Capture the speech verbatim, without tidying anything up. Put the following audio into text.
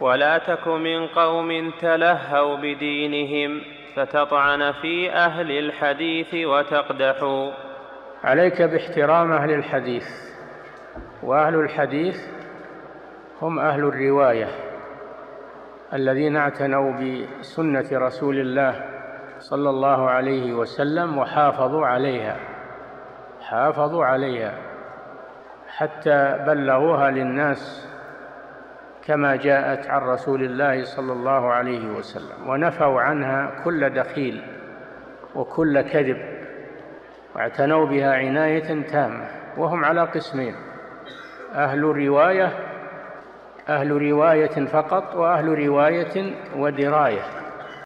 ولا تك من قوم تلهوا بدينهم فتطعن في أهل الحديث وتقدحوا. عليك باحترام أهل الحديث، وأهل الحديث هم أهل الرواية الذين اعتنوا بسنة رسول الله صلى الله عليه وسلم وحافظوا عليها حافظوا عليها حتى بلغوها للناس كما جاءت عن رسول الله صلى الله عليه وسلم، ونفوا عنها كل دخيل وكل كذب، واعتنوا بها عناية تامة. وهم على قسمين: أهل رواية أهل رواية فقط، وأهل رواية ودراية.